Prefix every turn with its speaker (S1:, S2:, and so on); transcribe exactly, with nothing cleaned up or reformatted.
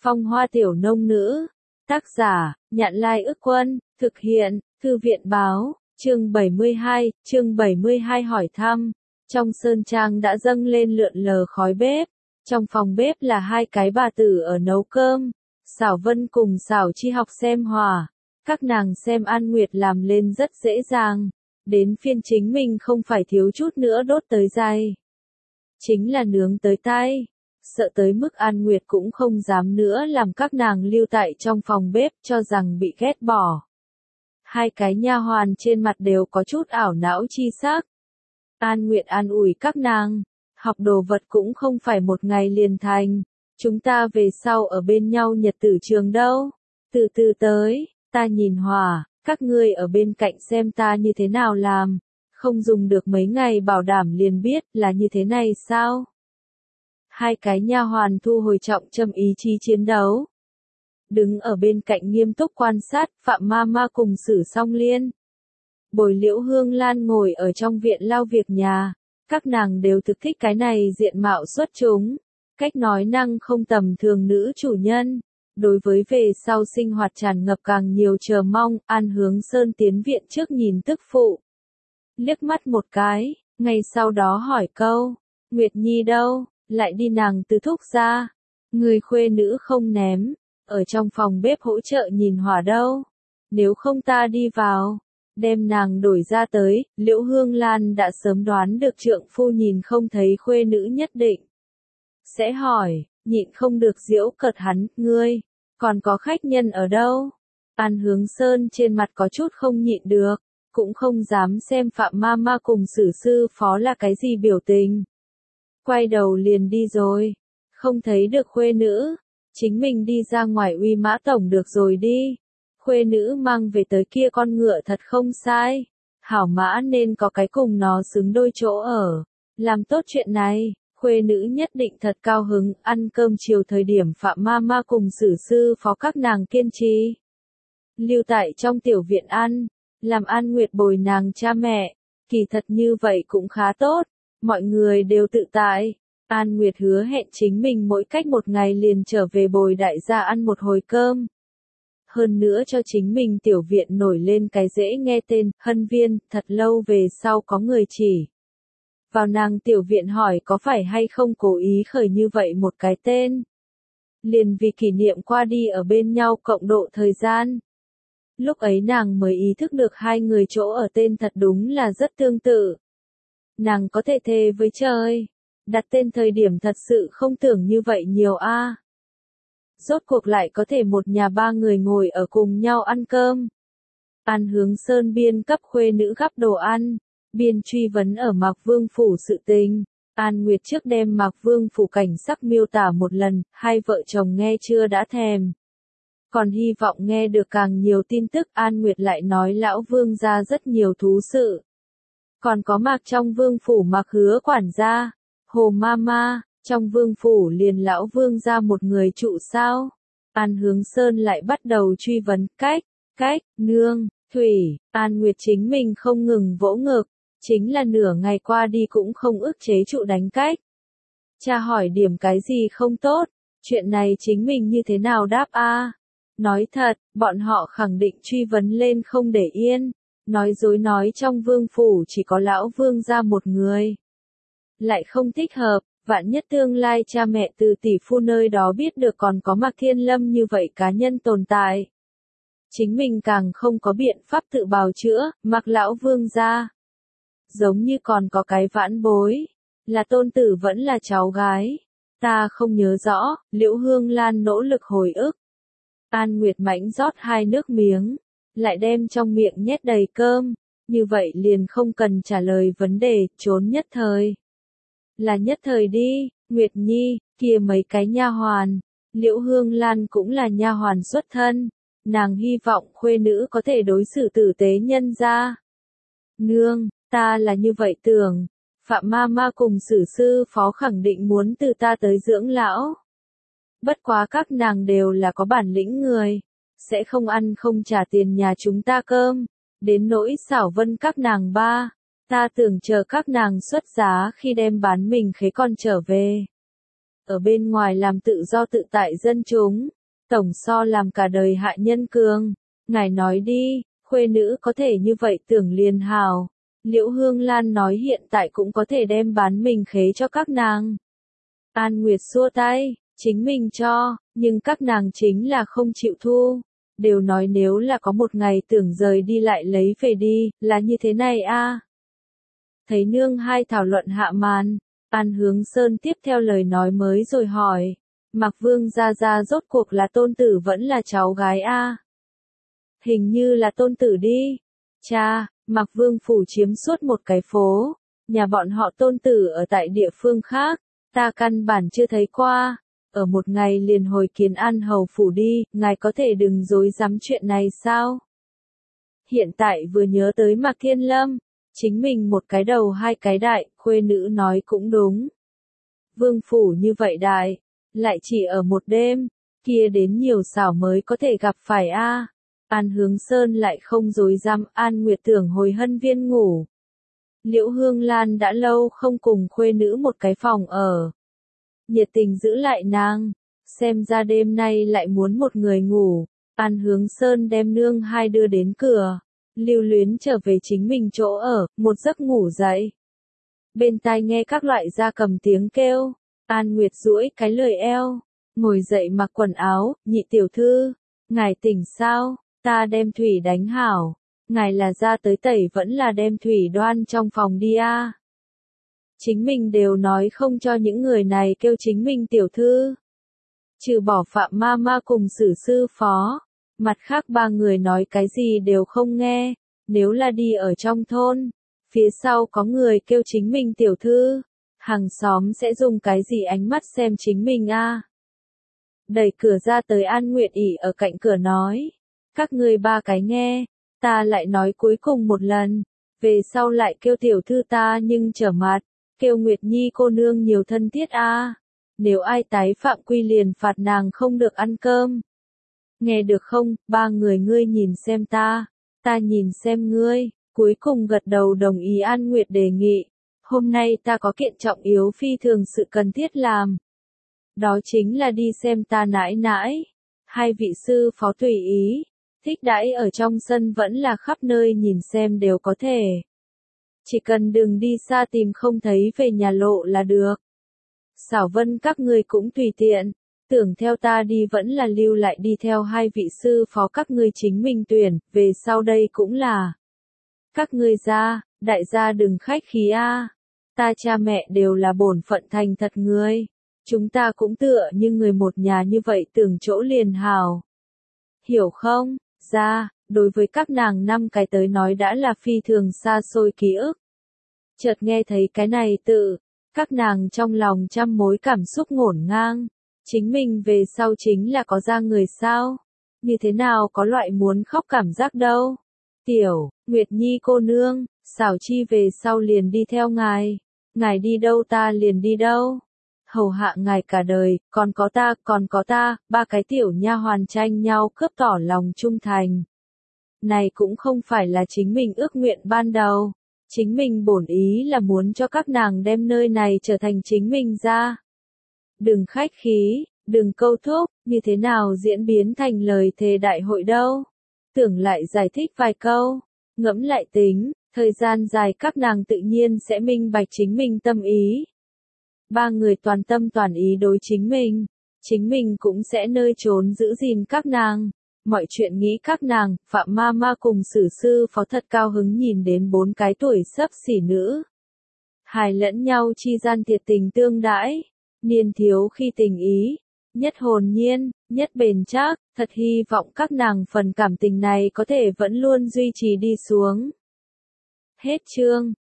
S1: Phong Hoa Tiểu Nông Nữ. Tác giả, Nhạn Lai Ức Quân, thực hiện, Thư viện Báo, chương bảy mươi hai, chương bảy mươi hai hỏi thăm. Trong sơn trang đã dâng lên lượn lờ khói bếp. Trong phòng bếp là hai cái bà tử ở nấu cơm. Xảo Vân cùng Xảo Chi học xem hòa. Các nàng xem An Nguyệt làm lên rất dễ dàng. Đến phiên chính mình không phải thiếu chút nữa đốt tới tay. Chính là nướng tới tay. Sợ tới mức An Nguyệt cũng không dám nữa làm các nàng lưu tại trong phòng bếp cho rằng bị ghét bỏ. Hai cái nha hoàn trên mặt đều có chút ảo não chi sắc. An Nguyệt an ủi các nàng, học đồ vật cũng không phải một ngày liền thành, chúng ta về sau ở bên nhau nhật tử trường đâu, từ từ tới, ta nhìn hòa, các ngươi ở bên cạnh xem ta như thế nào làm, không dùng được mấy ngày bảo đảm liền biết là như thế này sao. Hai cái nha hoàn thu hồi trọng châm ý chí chiến đấu. Đứng ở bên cạnh nghiêm túc quan sát, Phạm Ma Ma cùng Sử Song Liên. Bồi Liễu Hương Lan ngồi ở trong viện lau việc nhà. Các nàng đều thực thích cái này diện mạo xuất chúng. Cách nói năng không tầm thường nữ chủ nhân. Đối với về sau sinh hoạt tràn ngập càng nhiều chờ mong, An Hướng Sơn tiến viện trước nhìn tức phụ. Liếc mắt một cái, ngay sau đó hỏi câu, Nguyệt Nhi đâu, lại đi nàng từ thúc ra. Người khuê nữ không ném, ở trong phòng bếp hỗ trợ nhìn hỏa đâu. Nếu không ta đi vào, đem nàng đổi ra tới. Liễu Hương Lan đã sớm đoán được trượng phu nhìn không thấy khuê nữ nhất định sẽ hỏi, nhịn không được giễu cợt hắn, ngươi, còn có khách nhân ở đâu? An Hướng Sơn trên mặt có chút không nhịn được, cũng không dám xem Phạm Ma Ma cùng Sử sư phó là cái gì biểu tình. Quay đầu liền đi rồi, không thấy được khuê nữ, chính mình đi ra ngoài uy mã tổng được rồi đi. Khuê nữ mang về tới kia con ngựa thật không sai, hảo mã nên có cái cùng nó xứng đôi chỗ ở. Làm tốt chuyện này, khuê nữ nhất định thật cao hứng. Ăn cơm chiều thời điểm Phạm Ma Ma cùng Sử sư phó các nàng kiên trì lưu tại trong tiểu viện ăn, làm An Nguyệt bồi nàng cha mẹ, kỳ thật như vậy cũng khá tốt, mọi người đều tự tại. An Nguyệt hứa hẹn chính mình mỗi cách một ngày liền trở về bồi đại gia ăn một hồi cơm. Hơn nữa cho chính mình tiểu viện nổi lên cái dễ nghe tên, Hân Viên, thật lâu về sau có người chỉ vào nàng tiểu viện hỏi có phải hay không cố ý khởi như vậy một cái tên. Liền vì kỷ niệm qua đi ở bên nhau cộng độ thời gian. Lúc ấy nàng mới ý thức được hai người chỗ ở tên thật đúng là rất tương tự. Nàng có thể thề với trời, đặt tên thời điểm thật sự không tưởng như vậy nhiều a. À. Rốt cuộc lại có thể một nhà ba người ngồi ở cùng nhau ăn cơm. An Hướng Sơn biên cấp khuê nữ gắp đồ ăn, biên truy vấn ở Mạc Vương phủ sự tình. An Nguyệt trước đem Mạc Vương phủ cảnh sắc miêu tả một lần, hai vợ chồng nghe chưa đã thèm. Còn hy vọng nghe được càng nhiều tin tức. An Nguyệt lại nói lão vương gia rất nhiều thú sự. Còn có Mạc trong vương phủ Mạc Hứa quản gia, Hồ Ma Ma, trong vương phủ liền lão vương gia một người trụ sao? An Hướng Sơn lại bắt đầu truy vấn, cách, cách, nương, thủy. An Nguyệt chính mình không ngừng vỗ ngực, chính là nửa ngày qua đi cũng không ức chế trụ đánh cách. Cha hỏi điểm cái gì không tốt, chuyện này chính mình như thế nào đáp a? À? Nói thật, bọn họ khẳng định truy vấn lên không để yên, nói dối nói trong vương phủ chỉ có lão vương gia một người. Lại không thích hợp, vạn nhất tương lai cha mẹ từ tỷ phu nơi đó biết được còn có Mạc Thiên Lâm như vậy cá nhân tồn tại. Chính mình càng không có biện pháp tự bào chữa. Mạc lão vương gia giống như còn có cái vãn bối, là tôn tử vẫn là cháu gái. Ta không nhớ rõ. Liễu Hương Lan nỗ lực hồi ức. An Nguyệt mãnh rót hai nước miếng, lại đem trong miệng nhét đầy cơm, như vậy liền không cần trả lời vấn đề, trốn nhất thời. Là nhất thời đi, Nguyệt Nhi, kia mấy cái nha hoàn, Liễu Hương Lan cũng là nha hoàn xuất thân, nàng hy vọng khuê nữ có thể đối xử tử tế nhân gia. Nương, ta là như vậy tưởng, Phạm Ma Ma cùng Sử sư phó khẳng định muốn từ ta tới dưỡng lão. Bất quá các nàng đều là có bản lĩnh người, sẽ không ăn không trả tiền nhà chúng ta cơm, đến nỗi Xảo Vân các nàng ba, ta tưởng chờ các nàng xuất giá khi đem bán mình khế con trở về. ở bên ngoài làm tự do tự tại dân chúng, tổng so làm cả đời hạ nhân cường. Ngài nói đi, khuê nữ có thể như vậy tưởng liền hào. Liễu Hương Lan nói hiện tại cũng có thể đem bán mình khế cho các nàng. An Nguyệt xua tay, chính mình cho, nhưng các nàng chính là không chịu thu. Đều nói nếu là có một ngày tưởng rời đi lại lấy về đi, là như thế này a. À. Thấy nương hai thảo luận hạ màn, An Hướng Sơn tiếp theo lời nói mới rồi hỏi, Mạc Vương gia gia rốt cuộc là tôn tử vẫn là cháu gái a? À? Hình như là tôn tử đi. Cha, Mạc Vương phủ chiếm suốt một cái phố, nhà bọn họ tôn tử ở tại địa phương khác, ta căn bản chưa thấy qua. Ở một ngày liền hồi kiến An hầu phủ đi, ngài có thể đừng dối dám chuyện này sao? Hiện tại vừa nhớ tới Mạc Thiên Lâm, chính mình một cái đầu hai cái đại, khuê nữ nói cũng đúng. Vương phủ như vậy đại, lại chỉ ở một đêm, kia đến nhiều xảo mới có thể gặp phải a. À. An Hướng Sơn lại không dối dám, An Nguyệt tưởng hồi Hân Viên ngủ. Liễu Hương Lan đã lâu không cùng khuê nữ một cái phòng ở. Nhiệt tình giữ lại nàng, xem ra đêm nay lại muốn một người ngủ. An Hướng Sơn đem nương hai đưa đến cửa, lưu luyến trở về chính mình chỗ ở, một giấc ngủ dậy. Bên tai nghe các loại gia cầm tiếng kêu, An Nguyệt duỗi cái lời eo, ngồi dậy mặc quần áo, nhị tiểu thư, ngài tỉnh sao, ta đem thủy đánh hảo, ngài là ra tới tẩy vẫn là đem thủy đoan trong phòng đi a. À. Chính mình đều nói không cho những người này kêu chính mình tiểu thư. Trừ bỏ Phạm ma ma cùng Sử sư phó, mặt khác ba người nói cái gì đều không nghe, nếu là đi ở trong thôn, phía sau có người kêu chính mình tiểu thư, hàng xóm sẽ dùng cái gì ánh mắt xem chính mình a? À. Đẩy cửa ra tới An Nguyệt ỉ ở cạnh cửa nói, các người ba cái nghe, ta lại nói cuối cùng một lần, về sau lại kêu tiểu thư ta nhưng trở mặt, kêu Nguyệt Nhi cô nương nhiều thân thiết a. À. Nếu ai tái phạm quy liền phạt nàng không được ăn cơm. Nghe được không, ba người ngươi nhìn xem ta, ta nhìn xem ngươi, cuối cùng gật đầu đồng ý An Nguyệt đề nghị. Hôm nay ta có kiện trọng yếu phi thường sự cần thiết làm. Đó chính là đi xem ta nãi nãi. Hai vị sư phó tùy ý, thích đãi ở trong sân vẫn là khắp nơi nhìn xem đều có thể. Chỉ cần đừng đi xa tìm không thấy về nhà lộ là được. Xảo Vân các ngươi cũng tùy tiện, tưởng theo ta đi vẫn là lưu lại đi theo hai vị sư phó các ngươi chính mình tuyển, về sau đây cũng là. Các ngươi ra, đại gia đừng khách khí a. À. Ta cha mẹ đều là bổn phận thành thật người. Chúng ta cũng tựa như người một nhà như vậy tưởng chỗ liền hào. Hiểu không? Ra, đối với các nàng năm cái tới nói đã là phi thường xa xôi ký ức. Chợt nghe thấy cái này tự, các nàng trong lòng trăm mối cảm xúc ngổn ngang. Chính mình về sau chính là có ra người sao? Như thế nào có loại muốn khóc cảm giác đâu? Tiểu, Nguyệt Nhi cô nương, xảo chi về sau liền đi theo ngài. Ngài đi đâu ta liền đi đâu. Hầu hạ ngài cả đời, còn có ta, còn có ta, ba cái tiểu nha hoàn tranh nhau cướp tỏ lòng trung thành. Này cũng không phải là chính mình ước nguyện ban đầu. Chính mình bổn ý là muốn cho các nàng đem nơi này trở thành chính mình ra. Đừng khách khí, đừng câu thúc, như thế nào diễn biến thành lời thề đại hội đâu. Tưởng lại giải thích vài câu, ngẫm lại tính, thời gian dài các nàng tự nhiên sẽ minh bạch chính mình tâm ý. Ba người toàn tâm toàn ý đối chính mình, chính mình cũng sẽ nơi trốn giữ gìn các nàng. Mọi chuyện nghĩ các nàng, Phạm ma ma cùng Sử sư phó thật cao hứng nhìn đến bốn cái tuổi xấp xỉ nữ. Hài lẫn nhau chi gian thiệt tình tương đãi, niên thiếu khi tình ý, nhất hồn nhiên, nhất bền chắc, thật hy vọng các nàng phần cảm tình này có thể vẫn luôn duy trì đi xuống. Hết chương.